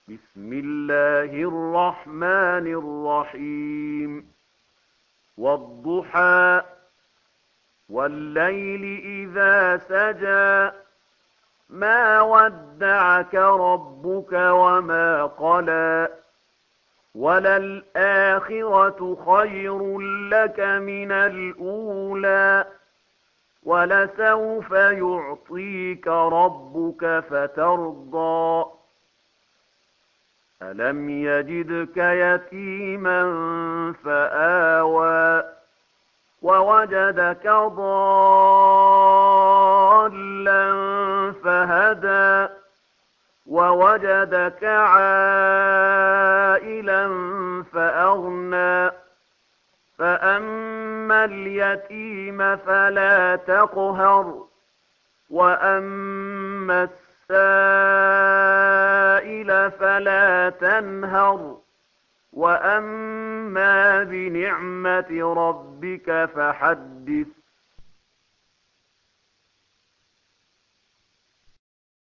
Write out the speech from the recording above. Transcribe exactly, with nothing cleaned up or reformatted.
بسم الله الرحمن الرحيم والضحى والليل إذا سجى ما ودعك ربك وما قلى وللآخرة خير لك من الأولى ولسوف يعطيك ربك فترضى ألم يجدك يتيما فآوى ووجدك ضالا فهدى ووجدك عائلا فأغنى فأما اليتيم فلا تقهر وأما السائل فلا تنهر وأما بنعمة ربك فحدث